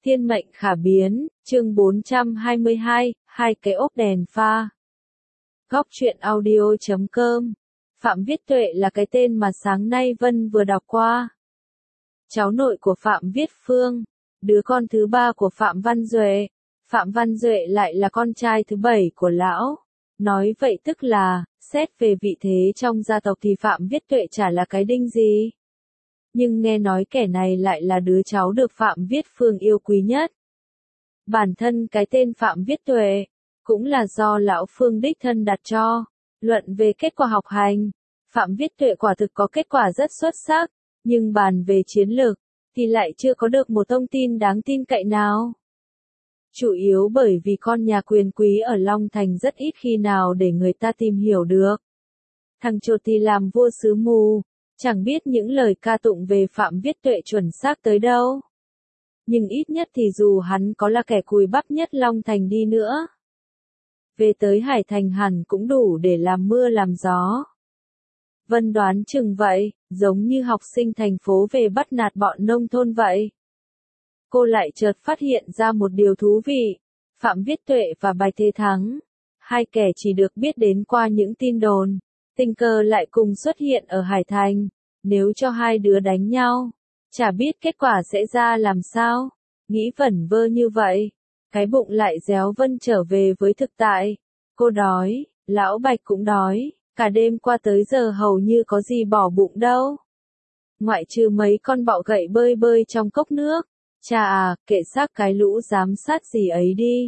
Thiên mệnh khả biến, chương 422, hai cái ốp đèn pha. Góc truyện audio.com. Phạm Viết Tuệ là cái tên mà sáng nay Vân vừa đọc qua. Cháu nội của Phạm Viết Phương, đứa con thứ ba của Phạm Văn Duệ. Phạm Văn Duệ lại là con trai thứ 7 của lão. Nói vậy tức là, xét về vị thế trong gia tộc thì Phạm Viết Tuệ chả là cái đinh gì. Nhưng nghe nói kẻ này lại là đứa cháu được Phạm Viết Phương yêu quý nhất. Bản thân cái tên Phạm Viết Tuệ, cũng là do lão Phương đích thân đặt cho. Luận về kết quả học hành, Phạm Viết Tuệ quả thực có kết quả rất xuất sắc, nhưng bàn về chiến lược, thì lại chưa có được một thông tin đáng tin cậy nào. Chủ yếu bởi vì con nhà quyền quý ở Long Thành rất ít khi nào để người ta tìm hiểu được. Thằng Chột thì làm vua xứ mù, chẳng biết những lời ca tụng về Phạm Viết Tuệ chuẩn xác tới đâu. Nhưng ít nhất thì dù hắn có là kẻ cùi bắp nhất Long Thành đi nữa, về tới Hải Thành hẳn cũng đủ để làm mưa làm gió. Vân đoán chừng vậy, giống như học sinh thành phố về bắt nạt bọn nông thôn vậy. Cô lại chợt phát hiện ra một điều thú vị. Phạm Viết Tuệ và Bạch Thế Thắng, hai kẻ chỉ được biết đến qua những tin đồn, tình cờ lại cùng xuất hiện ở Hải Thành. Nếu cho hai đứa đánh nhau, chả biết kết quả sẽ ra làm sao. Nghĩ vẩn vơ như vậy, cái bụng lại réo Vân trở về với thực tại. Cô đói, lão Bạch cũng đói, cả đêm qua tới giờ hầu như có gì bỏ bụng đâu. Ngoại trừ mấy con bọ gậy bơi bơi trong cốc nước. Cha à, kệ xác cái lũ giám sát gì ấy đi.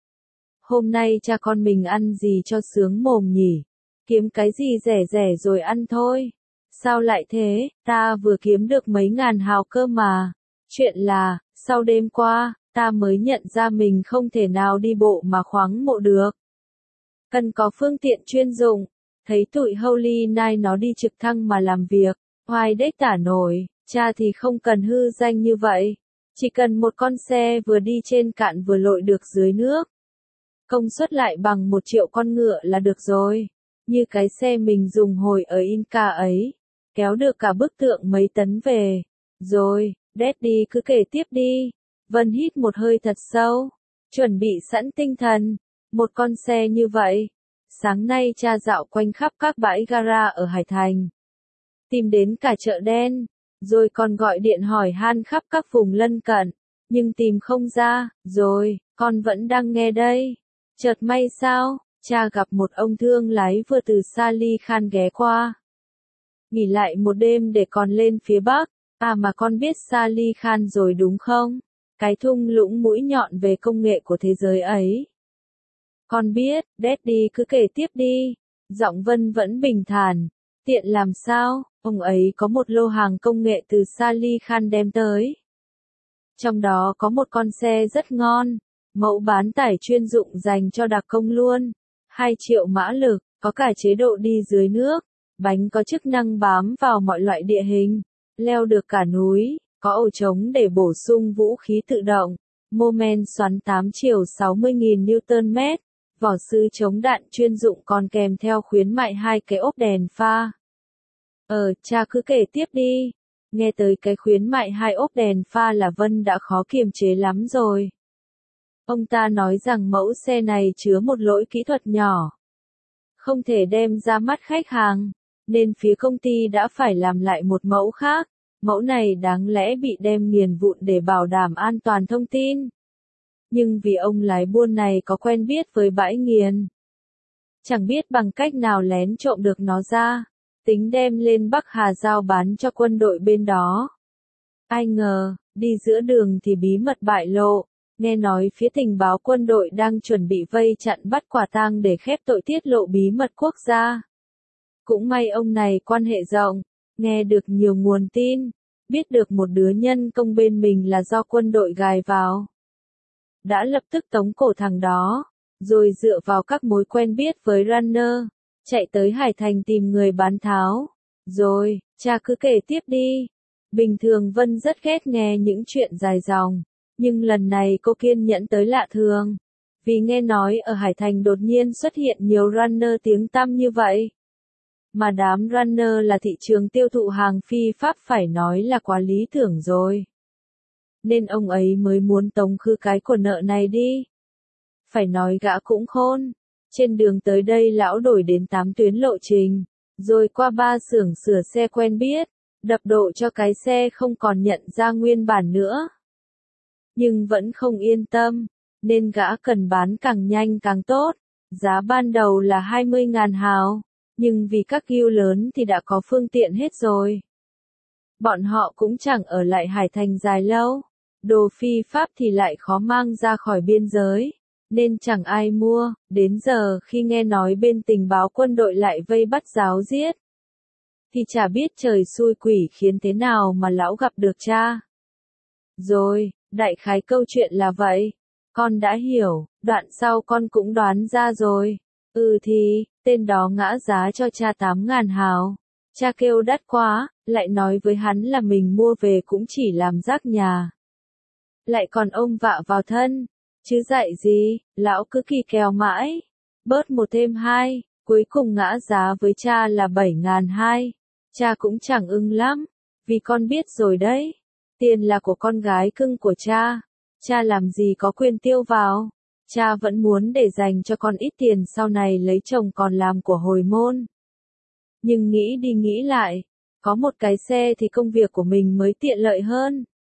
Hôm nay cha con mình ăn gì cho sướng mồm nhỉ? Kiếm cái gì rẻ rẻ rồi ăn thôi. Sao lại thế, ta vừa kiếm được mấy ngàn hào cơ mà. Chuyện là, sau đêm qua, ta mới nhận ra mình không thể nào đi bộ mà khoáng mộ được. Cần có phương tiện chuyên dụng. Thấy tụi Holy Night nó đi trực thăng mà làm việc, hoài đếch tả nổi, cha thì không cần hư danh như vậy. Chỉ cần một con xe vừa đi trên cạn vừa lội được dưới nước. Công suất lại bằng 1 triệu con ngựa là được rồi. Như cái xe mình dùng hồi ở Inca ấy. Kéo được cả bức tượng mấy tấn về. Rồi, Daddy cứ kể tiếp đi. Vân hít một hơi thật sâu. Chuẩn bị sẵn tinh thần. Một con xe như vậy. Sáng nay cha dạo quanh khắp các bãi gara ở Hải Thành. Tìm đến cả chợ đen. Rồi còn gọi điện hỏi han khắp các vùng lân cận, nhưng tìm không ra. Rồi, con vẫn đang nghe đây. Chợt may sao, cha gặp một ông thương lái vừa từ Sali Khan ghé qua. Nghỉ lại một đêm để còn lên phía Bắc. À mà con biết Sali Khan rồi đúng không? Cái thung lũng mũi nhọn về công nghệ của thế giới ấy. Con biết, Daddy cứ kể tiếp đi. Giọng Vân vẫn bình thản. Tiện làm sao? Ông ấy có một lô hàng công nghệ từ Sali Khan đem tới. Trong đó có một con xe rất ngon, mẫu bán tải chuyên dụng dành cho đặc công luôn. 2 triệu mã lực, có cả chế độ đi dưới nước, bánh có chức năng bám vào mọi loại địa hình, leo được cả núi, có ổ trống để bổ sung vũ khí tự động, mô men xoắn 8 chiều 60.000 Nm, vỏ sứ chống đạn chuyên dụng còn kèm theo khuyến mại 2 cái ốp đèn pha. Cha cứ kể tiếp đi. Nghe tới cái khuyến mại 2 ốp đèn pha là Vân đã khó kiềm chế lắm rồi. Ông ta nói rằng mẫu xe này chứa một lỗi kỹ thuật nhỏ. Không thể đem ra mắt khách hàng, nên phía công ty đã phải làm lại một mẫu khác. Mẫu này đáng lẽ bị đem nghiền vụn để bảo đảm an toàn thông tin. Nhưng vì ông lái buôn này có quen biết với bãi nghiền, chẳng biết bằng cách nào lén trộm được nó ra. Tính đem lên Bắc Hà giao bán cho quân đội bên đó. Ai ngờ, đi giữa đường thì bí mật bại lộ, nghe nói phía tình báo quân đội đang chuẩn bị vây chặn bắt quả tang để khép tội tiết lộ bí mật quốc gia. Cũng may ông này quan hệ rộng, nghe được nhiều nguồn tin, biết được một đứa nhân công bên mình là do quân đội gài vào. Đã lập tức tống cổ thằng đó, rồi dựa vào các mối quen biết với Runner. Chạy tới Hải Thành tìm người bán tháo. Rồi, cha cứ kể tiếp đi. Bình thường Vân rất ghét nghe những chuyện dài dòng. Nhưng lần này cô kiên nhẫn tới lạ thường. Vì nghe nói ở Hải Thành đột nhiên xuất hiện nhiều runner tiếng tăm như vậy. Mà đám runner là thị trường tiêu thụ hàng phi pháp phải nói là quá lý tưởng rồi. nên ông ấy mới muốn tống khứ cái của nợ này đi. Phải nói gã cũng khôn. Trên đường tới đây lão đổi đến 8 tuyến lộ trình, rồi qua 3 xưởng sửa xe quen biết, đập độ cho cái xe không còn nhận ra nguyên bản nữa. Nhưng vẫn không yên tâm, nên gã cần bán càng nhanh càng tốt. Giá ban đầu là 20.000 hào, nhưng vì các deal lớn thì đã có phương tiện hết rồi. Bọn họ cũng chẳng ở lại Hải Thành dài lâu, đồ phi pháp thì lại khó mang ra khỏi biên giới, nên chẳng ai mua. Đến giờ khi nghe nói bên tình báo quân đội lại vây bắt giáo giết, thì chả biết trời xui quỷ khiến thế nào mà lão gặp được cha. Rồi, đại khái câu chuyện là vậy. Con đã hiểu, đoạn sau con cũng đoán ra rồi. Thì, tên đó ngã giá cho cha 8.000 hào. Cha kêu đắt quá, lại nói với hắn là mình mua về cũng chỉ làm rác nhà. Lại còn ông vạ vào thân, chứ dạy gì, lão cứ kỳ kèo mãi. Bớt một thêm hai, cuối cùng ngã giá với cha là 7.200. Cha cũng chẳng ưng lắm, vì con biết rồi đấy. Tiền là của con gái cưng của cha. Cha làm gì có quyền tiêu vào. Cha vẫn muốn để dành cho con ít tiền sau này lấy chồng còn làm của hồi môn. Nhưng nghĩ đi nghĩ lại, có một cái xe thì công việc của mình mới tiện lợi hơn.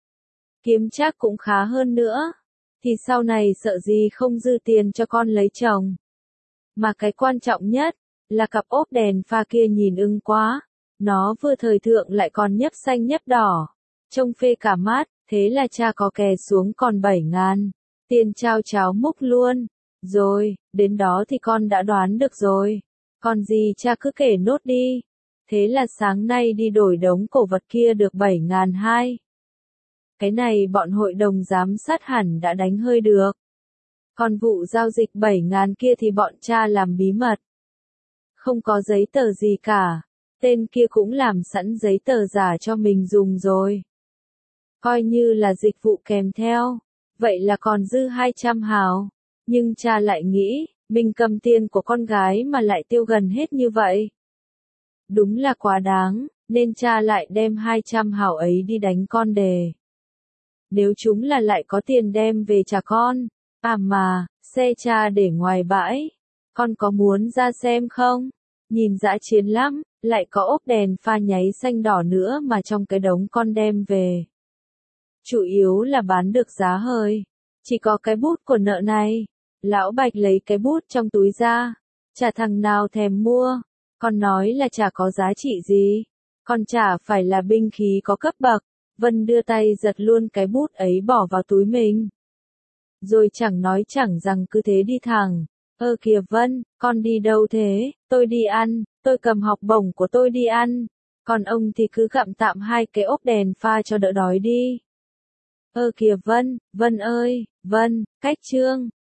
Kiếm chắc cũng khá hơn nữa. Thì sau này sợ gì không dư tiền cho con lấy chồng. Mà cái quan trọng nhất, là cặp ốp đèn pha kia nhìn ưng quá. Nó vừa thời thượng lại còn nhấp xanh nhấp đỏ. Trông phê cả mắt, thế là cha có kè xuống còn 7.000. Tiền trao cháo múc luôn. Rồi, đến đó thì con đã đoán được rồi. Còn gì cha cứ kể nốt đi. Thế là sáng nay đi đổi đống cổ vật kia được 7.200. Cái này bọn hội đồng giám sát hẳn đã đánh hơi được. Còn vụ giao dịch 7.000 kia thì bọn cha làm bí mật. Không có giấy tờ gì cả. Tên kia cũng làm sẵn giấy tờ giả cho mình dùng rồi. Coi như là dịch vụ kèm theo. Vậy là còn dư 200 hào. Nhưng cha lại nghĩ, mình cầm tiền của con gái mà lại tiêu gần hết như vậy. Đúng là quá đáng, nên cha lại đem 200 hào ấy đi đánh con đề. Nếu chúng là lại có tiền đem về trả con. À mà, xe cha để ngoài bãi. Con có muốn ra xem không? Nhìn dã chiến lắm, lại có ốp đèn pha nháy xanh đỏ nữa mà trong cái đống con đem về. Chủ yếu là bán được giá hời. Chỉ có cái bút của nợ này. Lão Bạch lấy cái bút trong túi ra. Chả thằng nào thèm mua. Con nói là chả có giá trị gì. Con chả phải là binh khí có cấp bậc. Vân đưa tay giật luôn cái bút ấy bỏ vào túi mình. Rồi chẳng nói chẳng rằng cứ thế đi thẳng. Kìa Vân, con đi đâu thế? Tôi đi ăn, tôi cầm học bổng của tôi đi ăn. Còn ông thì cứ gặm tạm 2 cái ốp đèn pha cho đỡ đói đi. Kìa Vân, Vân ơi, Vân, cách Trương.